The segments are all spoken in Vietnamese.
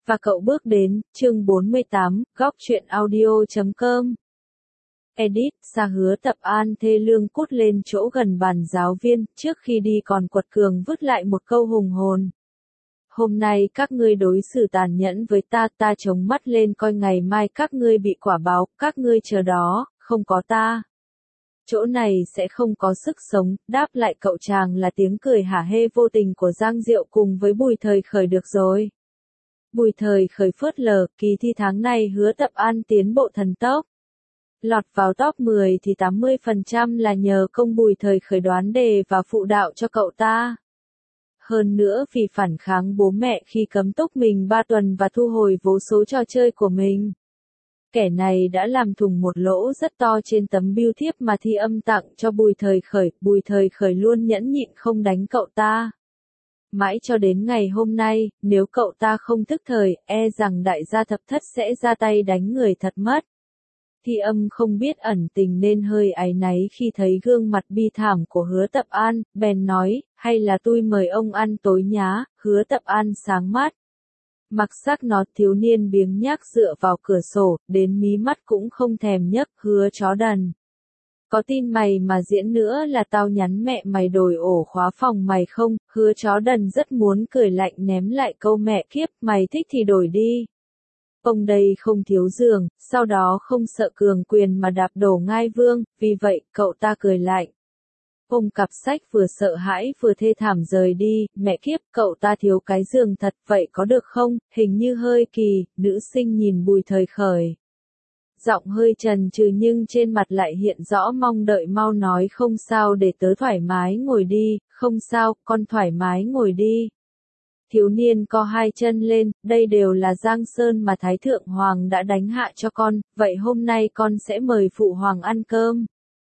Và cậu bước đến, chương 48, góc truyện audio.com. Edit, Sa Hứa Tập An thê lương cút lên chỗ gần bàn giáo viên, trước khi đi còn quật cường vứt lại một câu hùng hồn. Hôm nay các ngươi đối xử tàn nhẫn với ta, ta chống mắt lên coi ngày mai các ngươi bị quả báo, các ngươi chờ đó, không có ta. Chỗ này sẽ không có sức sống, đáp lại cậu chàng là tiếng cười hả hê vô tình của Giang Diệu cùng với Bùi Thời Khởi được rồi. Bùi Thời Khởi phớt lờ, kỳ thi tháng này Hứa Tập An tiến bộ thần tốc. Lọt vào top 10 thì 80% là nhờ công Bùi Thời Khởi đoán đề và phụ đạo cho cậu ta. Hơn nữa vì phản kháng bố mẹ khi cấm túc mình 3 tuần và thu hồi vô số trò chơi của mình. Kẻ này đã làm thủng một lỗ rất to trên tấm bưu thiếp mà Thi Âm tặng cho Bùi Thời Khởi luôn nhẫn nhịn không đánh cậu ta. Mãi cho đến ngày hôm nay, nếu cậu ta không thức thời, e rằng đại gia Thập Thất sẽ ra tay đánh người thật mất. Thi Âm không biết ẩn tình nên hơi áy náy khi thấy gương mặt bi thảm của Hứa Tập An, bèn nói, hay là tôi mời ông ăn tối nhá. Hứa Tập An sáng mắt. Mặc sắc nó thiếu niên biếng nhác dựa vào cửa sổ, đến mí mắt cũng không thèm nhấc. Hứa chó đần. Có tin mày mà diễn nữa là tao nhắn mẹ mày đổi ổ khóa phòng mày không? Hứa chó đần rất muốn cười lạnh ném lại câu mẹ kiếp, mày thích thì đổi đi. Ông đây không thiếu giường, sau đó không sợ cường quyền mà đạp đổ ngai vương, vì vậy cậu ta cười lạnh. Ông cặp sách vừa sợ hãi vừa thê thảm rời đi, mẹ kiếp cậu ta thiếu cái giường thật vậy có được không? Hình như hơi kỳ, nữ sinh nhìn Bùi Thời Khởi. Giọng hơi chần chừ nhưng trên mặt lại hiện rõ mong đợi mau nói không sao để tớ thoải mái ngồi đi, không sao, con thoải mái ngồi đi. Thiếu niên co hai chân lên, đây đều là Giang Sơn mà Thái Thượng Hoàng đã đánh hạ cho con, vậy hôm nay con sẽ mời Phụ Hoàng ăn cơm.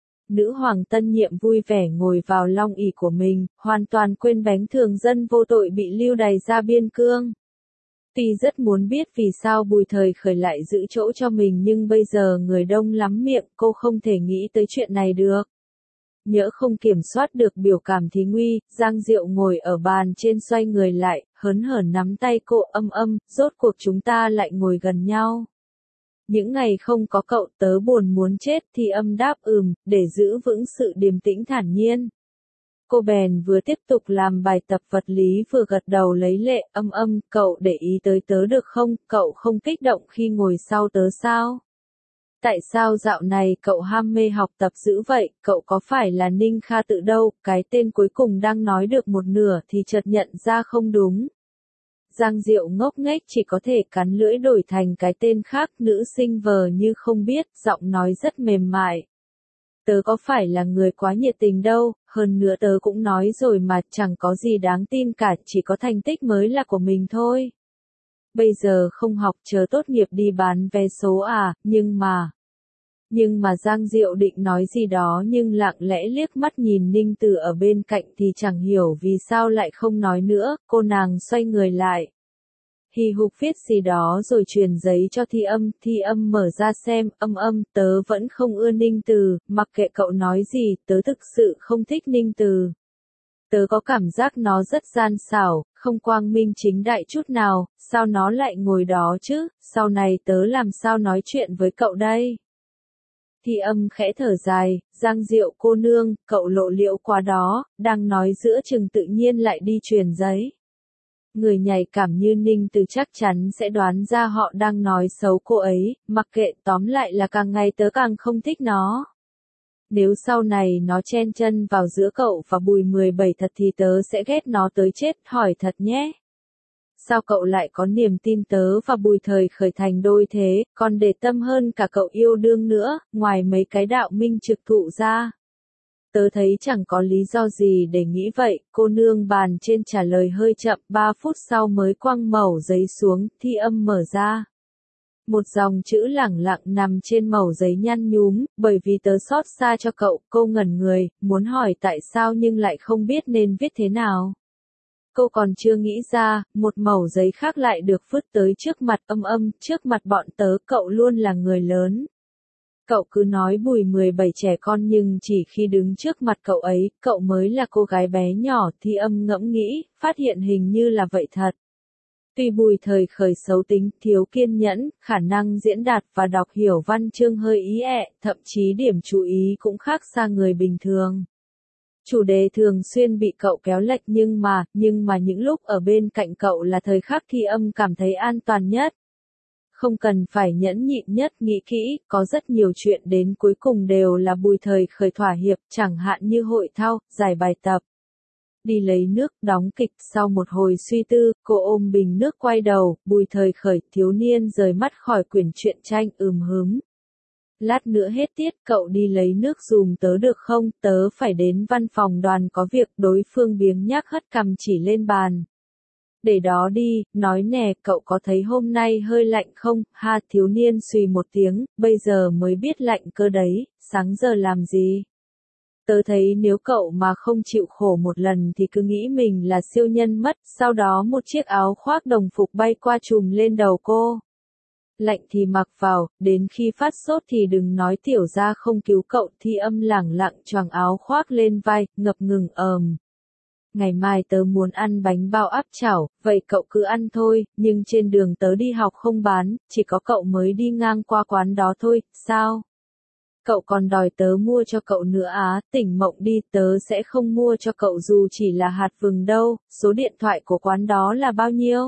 Nữ hoàng tân nhiệm vui vẻ ngồi vào long ỷ của mình, hoàn toàn quên bánh thường dân vô tội bị lưu đày ra biên cương. Tuy rất muốn biết vì sao Bùi Thời Khởi lại giữ chỗ cho mình nhưng bây giờ người đông lắm miệng, cô không thể nghĩ tới chuyện này được. Nhỡ không kiểm soát được biểu cảm thì nguy, Giang Diệu ngồi ở bàn trên xoay người lại, hớn hở nắm tay cô rốt cuộc chúng ta lại ngồi gần nhau. Những ngày không có cậu tớ buồn muốn chết. Thi Âm đáp để giữ vững sự điềm tĩnh thản nhiên. Cô bèn vừa tiếp tục làm bài tập vật lý vừa gật đầu lấy lệ, cậu để ý tới tớ được không, cậu không kích động khi ngồi sau tớ sao? Tại sao dạo này cậu ham mê học tập dữ vậy, cậu có phải là Ninh Kha Tự đâu? Cái tên cuối cùng đang nói được một nửa thì chợt nhận ra không đúng. Giang Diệu ngốc nghếch chỉ có thể cắn lưỡi đổi thành cái tên khác, nữ sinh vờ như không biết, giọng nói rất mềm mại. Tớ có phải là người quá nhiệt tình đâu, hơn nữa tớ cũng nói rồi mà, chẳng có gì đáng tin cả, chỉ có thành tích mới là của mình thôi. Bây giờ không học chờ tốt nghiệp đi bán vé số à, nhưng mà Giang Diệu định nói gì đó nhưng lặng lẽ liếc mắt nhìn Ninh Tử ở bên cạnh thì chẳng hiểu vì sao lại không nói nữa, cô nàng xoay người lại. Hì hục viết gì đó rồi truyền giấy cho Thi Âm mở ra xem, tớ vẫn không ưa Ninh Tử, mặc kệ cậu nói gì, tớ thực sự không thích Ninh Tử. Tớ có cảm giác nó rất gian xảo, không quang minh chính đại chút nào, sao nó lại ngồi đó chứ, sau này tớ làm sao nói chuyện với cậu đây? Thi Âm khẽ thở dài, Giang Diệu cô nương, cậu lộ liễu quá đó, đang nói giữa chừng tự nhiên lại đi truyền giấy. Người nhạy cảm như Ninh Từ chắc chắn sẽ đoán ra họ đang nói xấu cô ấy, mặc kệ tóm lại là càng ngày tớ càng không thích nó. Nếu sau này nó chen chân vào giữa cậu và Bùi 17 thật thì tớ sẽ ghét nó tới chết, hỏi thật nhé. Sao cậu lại có niềm tin tớ và Bùi Thời Khởi thành đôi thế, còn để tâm hơn cả cậu yêu đương nữa, ngoài mấy cái đạo minh trực thụ ra? Tớ thấy chẳng có lý do gì để nghĩ vậy, cô nương bàn trên trả lời hơi chậm, 3 phút sau mới quăng mẩu giấy xuống, Thi Âm mở ra. Một dòng chữ lẳng lặng nằm trên mẩu giấy nhăn nhúm, bởi vì tớ xót xa cho cậu, cô ngẩn người, muốn hỏi tại sao nhưng lại không biết nên viết thế nào. Cô còn chưa nghĩ ra, một mẩu giấy khác lại được vứt tới trước mặt trước mặt bọn tớ, cậu luôn là người lớn. Cậu cứ nói Bùi 17 trẻ con nhưng chỉ khi đứng trước mặt cậu ấy, cậu mới là cô gái bé nhỏ. Thi Âm ngẫm nghĩ, phát hiện hình như là vậy thật. Tuy Bùi Thời Khởi xấu tính, thiếu kiên nhẫn, khả năng diễn đạt và đọc hiểu văn chương hơi ý ẹ, thậm chí điểm chú ý cũng khác xa người bình thường. Chủ đề thường xuyên bị cậu kéo lệch nhưng mà những lúc ở bên cạnh cậu là thời khắc Thi Âm cảm thấy an toàn nhất. Không cần phải nhẫn nhịn nhất, nghĩ kỹ, có rất nhiều chuyện đến cuối cùng đều là Bùi Thời Khởi thỏa hiệp, chẳng hạn như hội thao, giải bài tập. Đi lấy nước, đóng kịch, sau một hồi suy tư, cô ôm bình nước quay đầu, Bùi Thời Khởi, thiếu niên rời mắt khỏi quyển truyện tranh, hứng. Lát nữa hết tiết, cậu đi lấy nước giùm tớ được không, tớ phải đến văn phòng đoàn có việc, đối phương biếng nhác hất cằm chỉ lên bàn. Để đó đi, nói nè, cậu có thấy hôm nay hơi lạnh không, ha, thiếu niên xùy một tiếng, bây giờ mới biết lạnh cơ đấy, sáng giờ làm gì? Tớ thấy nếu cậu mà không chịu khổ một lần thì cứ nghĩ mình là siêu nhân mất, sau đó một chiếc áo khoác đồng phục bay qua trùm lên đầu cô. Lạnh thì mặc vào, đến khi phát sốt thì đừng nói tiểu gia không cứu cậu. Thi Âm lẳng lặng choàng áo khoác lên vai, ngập ngừng Ngày mai tớ muốn ăn bánh bao áp chảo, vậy cậu cứ ăn thôi, nhưng trên đường tớ đi học không bán, chỉ có cậu mới đi ngang qua quán đó thôi, sao? Cậu còn đòi tớ mua cho cậu nữa á, tỉnh mộng đi, tớ sẽ không mua cho cậu dù chỉ là hạt vừng đâu, số điện thoại của quán đó là bao nhiêu?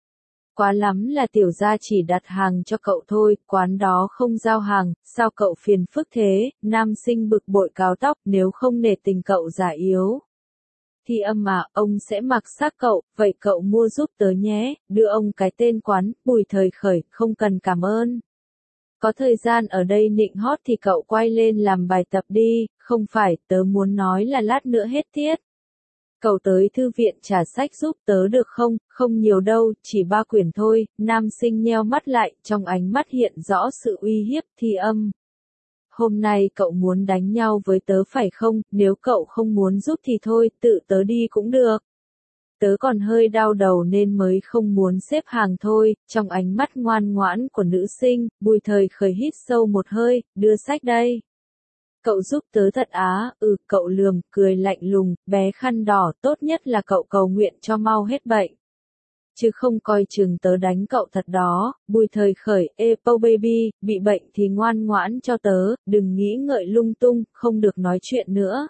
Quá lắm là tiểu gia chỉ đặt hàng cho cậu thôi, quán đó không giao hàng, sao cậu phiền phức thế, nam sinh bực bội cào tóc, nếu không nể tình cậu già yếu. Thi Âm à, ông sẽ mặc xác cậu, vậy cậu mua giúp tớ nhé, đưa ông cái tên quán, Bùi Thời Khởi, không cần cảm ơn. Có thời gian ở đây nịnh hót thì cậu quay lên làm bài tập đi, không phải, tớ muốn nói là lát nữa hết tiết. Cậu tới thư viện trả sách giúp tớ được không, không nhiều đâu, chỉ 3 quyển thôi, nam sinh nheo mắt lại, trong ánh mắt hiện rõ sự uy hiếp. Thi Âm. Hôm nay cậu muốn đánh nhau với tớ phải không, nếu cậu không muốn giúp thì thôi, tự tớ đi cũng được. Tớ còn hơi đau đầu nên mới không muốn xếp hàng thôi, trong ánh mắt ngoan ngoãn của nữ sinh, Bùi Thời Khởi hít sâu một hơi, đưa sách đây. Cậu giúp tớ thật á, cậu lườm, cười lạnh lùng, bé khăn đỏ, tốt nhất là cậu cầu nguyện cho mau hết bệnh. Chứ không coi chừng tớ đánh cậu thật đó. Bùi Thời Khởi, Pau baby, bị bệnh thì ngoan ngoãn cho tớ, đừng nghĩ ngợi lung tung, không được nói chuyện nữa.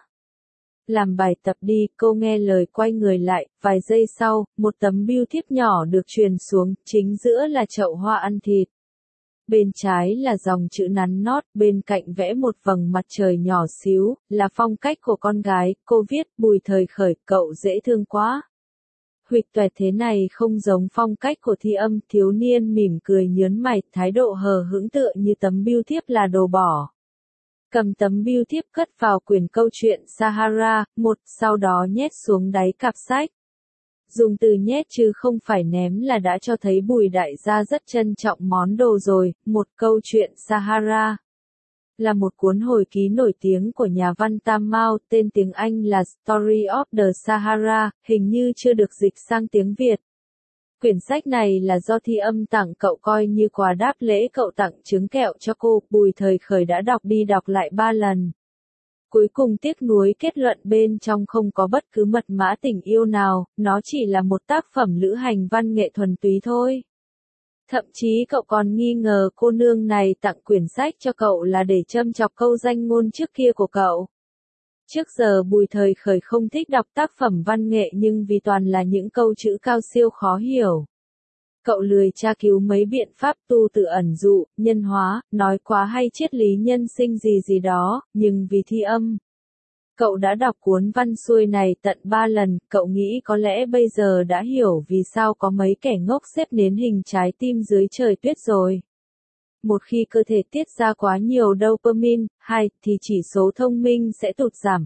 Làm bài tập đi, cô nghe lời quay người lại, vài giây sau, một tấm bưu thiếp nhỏ được truyền xuống, chính giữa là chậu hoa ăn thịt. Bên trái là dòng chữ nắn nót, bên cạnh vẽ một vầng mặt trời nhỏ xíu, là phong cách của con gái, cô viết, Bùi Thời Khởi, cậu dễ thương quá. Huỵch toẹt thế này không giống phong cách của Thi Âm, thiếu niên mỉm cười nhớn mày, thái độ hờ hững tựa như tấm bưu thiếp là đồ bỏ. Cầm tấm bưu thiếp cất vào quyển câu chuyện Sahara, sau đó nhét xuống đáy cặp sách. Dùng từ nhét chứ không phải ném là đã cho thấy Bùi đại gia rất trân trọng món đồ rồi. Một câu chuyện Sahara là một cuốn hồi ký nổi tiếng của nhà văn Tam Mao, tên tiếng Anh là Story of the Sahara, hình như chưa được dịch sang tiếng Việt. Quyển sách này là do Thi Âm tặng cậu coi như quà đáp lễ cậu tặng trứng kẹo cho cô, Bùi Thời Khởi đã đọc đi đọc lại 3 lần. Cuối cùng tiếc nuối kết luận bên trong không có bất cứ mật mã tình yêu nào, nó chỉ là một tác phẩm lữ hành văn nghệ thuần túy thôi. Thậm chí cậu còn nghi ngờ cô nương này tặng quyển sách cho cậu là để châm chọc câu danh ngôn trước kia của cậu. Trước giờ Bùi Thời Khởi không thích đọc tác phẩm văn nghệ nhưng vì toàn là những câu chữ cao siêu khó hiểu. Cậu lười tra cứu mấy biện pháp tu tự ẩn dụ, nhân hóa, nói quá hay triết lý nhân sinh gì đó, nhưng vì Thi Âm. Cậu đã đọc cuốn văn xuôi này tận 3 lần, cậu nghĩ có lẽ bây giờ đã hiểu vì sao có mấy kẻ ngốc xếp nến hình trái tim dưới trời tuyết rồi. Một khi cơ thể tiết ra quá nhiều dopamine, thì chỉ số thông minh sẽ tụt giảm.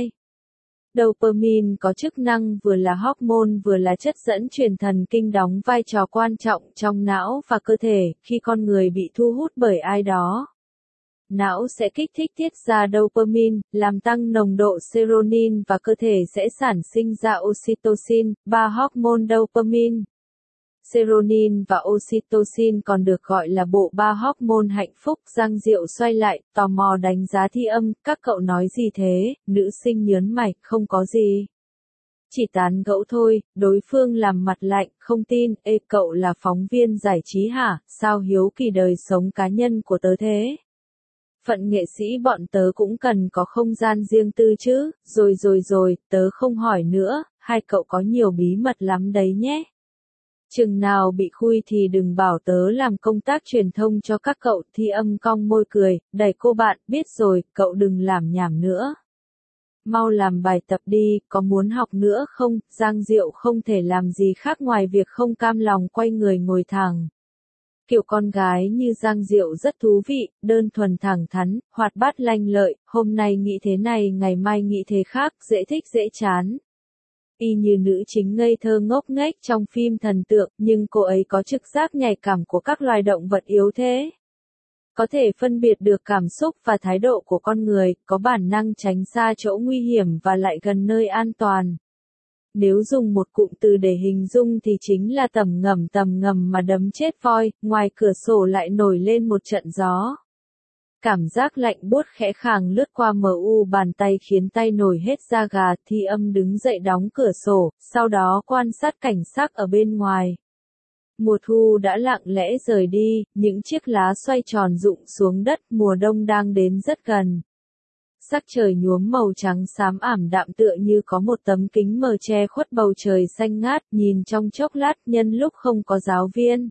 Dopamine có chức năng vừa là hormone vừa là chất dẫn truyền thần kinh đóng vai trò quan trọng trong não và cơ thể, khi con người bị thu hút bởi ai đó. Não sẽ kích thích tiết ra dopamine, làm tăng nồng độ serotonin và cơ thể sẽ sản sinh ra oxytocin, 3 hormone dopamine. Serotonin và oxytocin còn được gọi là bộ 3 hormone hạnh phúc. Giang Diệu xoay lại, tò mò đánh giá Thi Âm, các cậu nói gì thế, nữ sinh nhớn mày, không có gì. Chỉ tán gẫu thôi, đối phương làm mặt lạnh, không tin, ê cậu là phóng viên giải trí hả, sao hiếu kỳ đời sống cá nhân của tớ thế? Phận nghệ sĩ bọn tớ cũng cần có không gian riêng tư chứ, rồi, tớ không hỏi nữa, hai cậu có nhiều bí mật lắm đấy nhé. Chừng nào bị khui thì đừng bảo tớ làm công tác truyền thông cho các cậu. Thi Âm cong môi cười, đẩy cô bạn, biết rồi, cậu đừng làm nhảm nữa. Mau làm bài tập đi, có muốn học nữa không? Giang Diệu không thể làm gì khác ngoài việc không cam lòng quay người ngồi thẳng. Kiểu con gái như Giang Diệu rất thú vị, đơn thuần thẳng thắn, hoạt bát lanh lợi, hôm nay nghĩ thế này ngày mai nghĩ thế khác, dễ thích dễ chán. Y như nữ chính ngây thơ ngốc nghếch trong phim thần tượng, nhưng cô ấy có trực giác nhạy cảm của các loài động vật yếu thế. Có thể phân biệt được cảm xúc và thái độ của con người, có bản năng tránh xa chỗ nguy hiểm và lại gần nơi an toàn. Nếu dùng một cụm từ để hình dung thì chính là tầm ngầm mà đấm chết voi, ngoài cửa sổ lại nổi lên một trận gió. Cảm giác lạnh buốt khẽ khàng lướt qua mờ u bàn tay khiến tay nổi hết da gà. Thi Âm đứng dậy đóng cửa sổ, sau đó quan sát cảnh sắc ở bên ngoài. Mùa thu đã lặng lẽ rời đi, những chiếc lá xoay tròn rụng xuống đất, mùa đông đang đến rất gần. Sắc trời nhuốm màu trắng xám ảm đạm tựa như có một tấm kính mờ che khuất bầu trời xanh ngát, nhìn trong chốc lát nhân lúc không có giáo viên.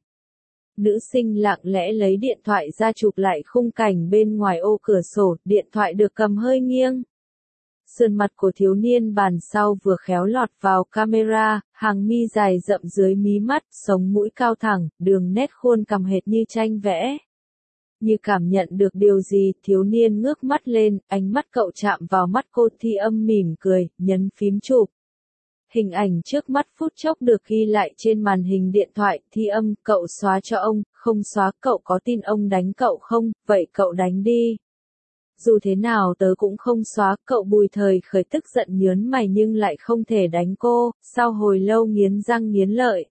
Nữ sinh lặng lẽ lấy điện thoại ra chụp lại khung cảnh bên ngoài ô cửa sổ, điện thoại được cầm hơi nghiêng. Sườn mặt của thiếu niên bàn sau vừa khéo lọt vào camera, hàng mi dài rậm dưới mí mắt, sống mũi cao thẳng, đường nét khuôn cằm hệt như tranh vẽ. Như cảm nhận được điều gì, thiếu niên ngước mắt lên, ánh mắt cậu chạm vào mắt cô. Thi Âm mỉm cười, nhấn phím chụp. Hình ảnh trước mắt phút chốc được ghi lại trên màn hình điện thoại. Thi Âm, cậu xóa cho ông, không xóa. Cậu có tin ông đánh cậu không, vậy cậu đánh đi. Dù thế nào tớ cũng không xóa. Cậu Bùi Thời Khởi tức giận nhớn mày nhưng lại không thể đánh cô, sau hồi lâu nghiến răng nghiến lợi.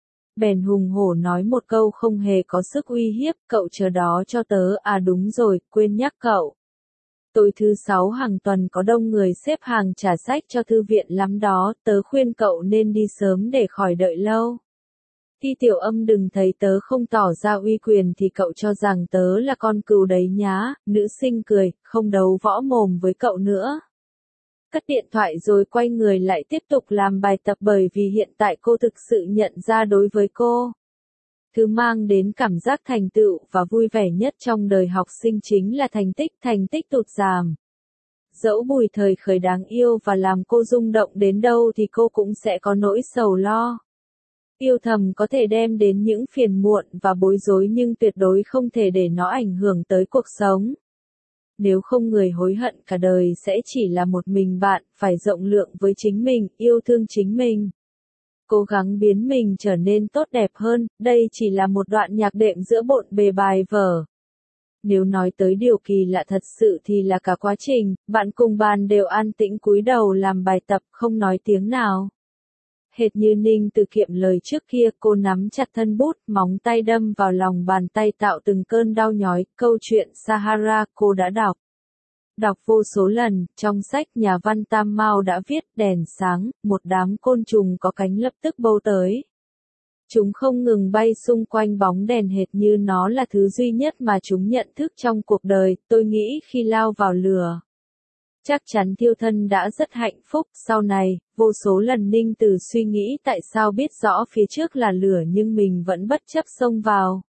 Bèn hùng hổ nói một câu không hề có sức uy hiếp, cậu chờ đó cho tớ. À đúng rồi, quên nhắc cậu. Tối thứ 6 hàng tuần có đông người xếp hàng trả sách cho thư viện lắm đó, tớ khuyên cậu nên đi sớm để khỏi đợi lâu. Thi Tiểu Âm đừng thấy tớ không tỏ ra uy quyền thì cậu cho rằng tớ là con cừu đấy nhá. Nữ sinh cười, không đấu võ mồm với cậu nữa. Cất điện thoại rồi quay người lại tiếp tục làm bài tập bởi vì hiện tại cô thực sự nhận ra đối với cô. Thứ mang đến cảm giác thành tựu và vui vẻ nhất trong đời học sinh chính là thành tích tụt giảm. Dẫu Bùi Thời Khởi đáng yêu và làm cô rung động đến đâu thì cô cũng sẽ có nỗi sầu lo. Yêu thầm có thể đem đến những phiền muộn và bối rối nhưng tuyệt đối không thể để nó ảnh hưởng tới cuộc sống. Nếu không người hối hận cả đời sẽ chỉ là một mình bạn, phải rộng lượng với chính mình, yêu thương chính mình. Cố gắng biến mình trở nên tốt đẹp hơn, đây chỉ là một đoạn nhạc đệm giữa bộn bề bài vở. Nếu nói tới điều kỳ lạ thật sự thì là cả quá trình, bạn cùng bàn đều an tĩnh cúi đầu làm bài tập, không nói tiếng nào. Hệt như Ninh Từ Kiệm lời trước kia, cô nắm chặt thân bút, móng tay đâm vào lòng bàn tay tạo từng cơn đau nhói. Câu chuyện Sahara cô đã đọc. Đọc vô số lần, trong sách nhà văn Tam Mao đã viết, đèn sáng, một đám côn trùng có cánh lập tức bâu tới. Chúng không ngừng bay xung quanh bóng đèn hệt như nó là thứ duy nhất mà chúng nhận thức trong cuộc đời. Tôi nghĩ khi lao vào lửa, chắc chắn thiêu thân đã rất hạnh phúc. Sau này, vô số lần Ninh Từ suy nghĩ tại sao biết rõ phía trước là lửa nhưng mình vẫn bất chấp xông vào.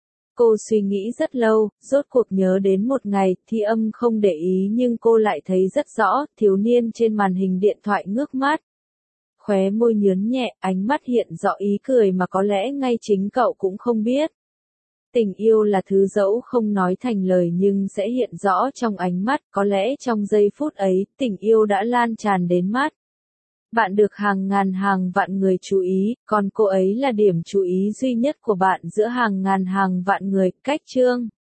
Cô suy nghĩ rất lâu, rốt cuộc nhớ đến một ngày. Thi Âm không để ý nhưng cô lại thấy rất rõ, thiếu niên trên màn hình điện thoại ngước mắt. Khóe môi nhướn nhẹ, ánh mắt hiện rõ ý cười mà có lẽ ngay chính cậu cũng không biết. Tình yêu là thứ dẫu không nói thành lời nhưng sẽ hiện rõ trong ánh mắt, có lẽ trong giây phút ấy, tình yêu đã lan tràn đến mắt. Bạn được hàng ngàn hàng vạn người chú ý, còn cô ấy là điểm chú ý duy nhất của bạn giữa hàng ngàn hàng vạn người. Cách chương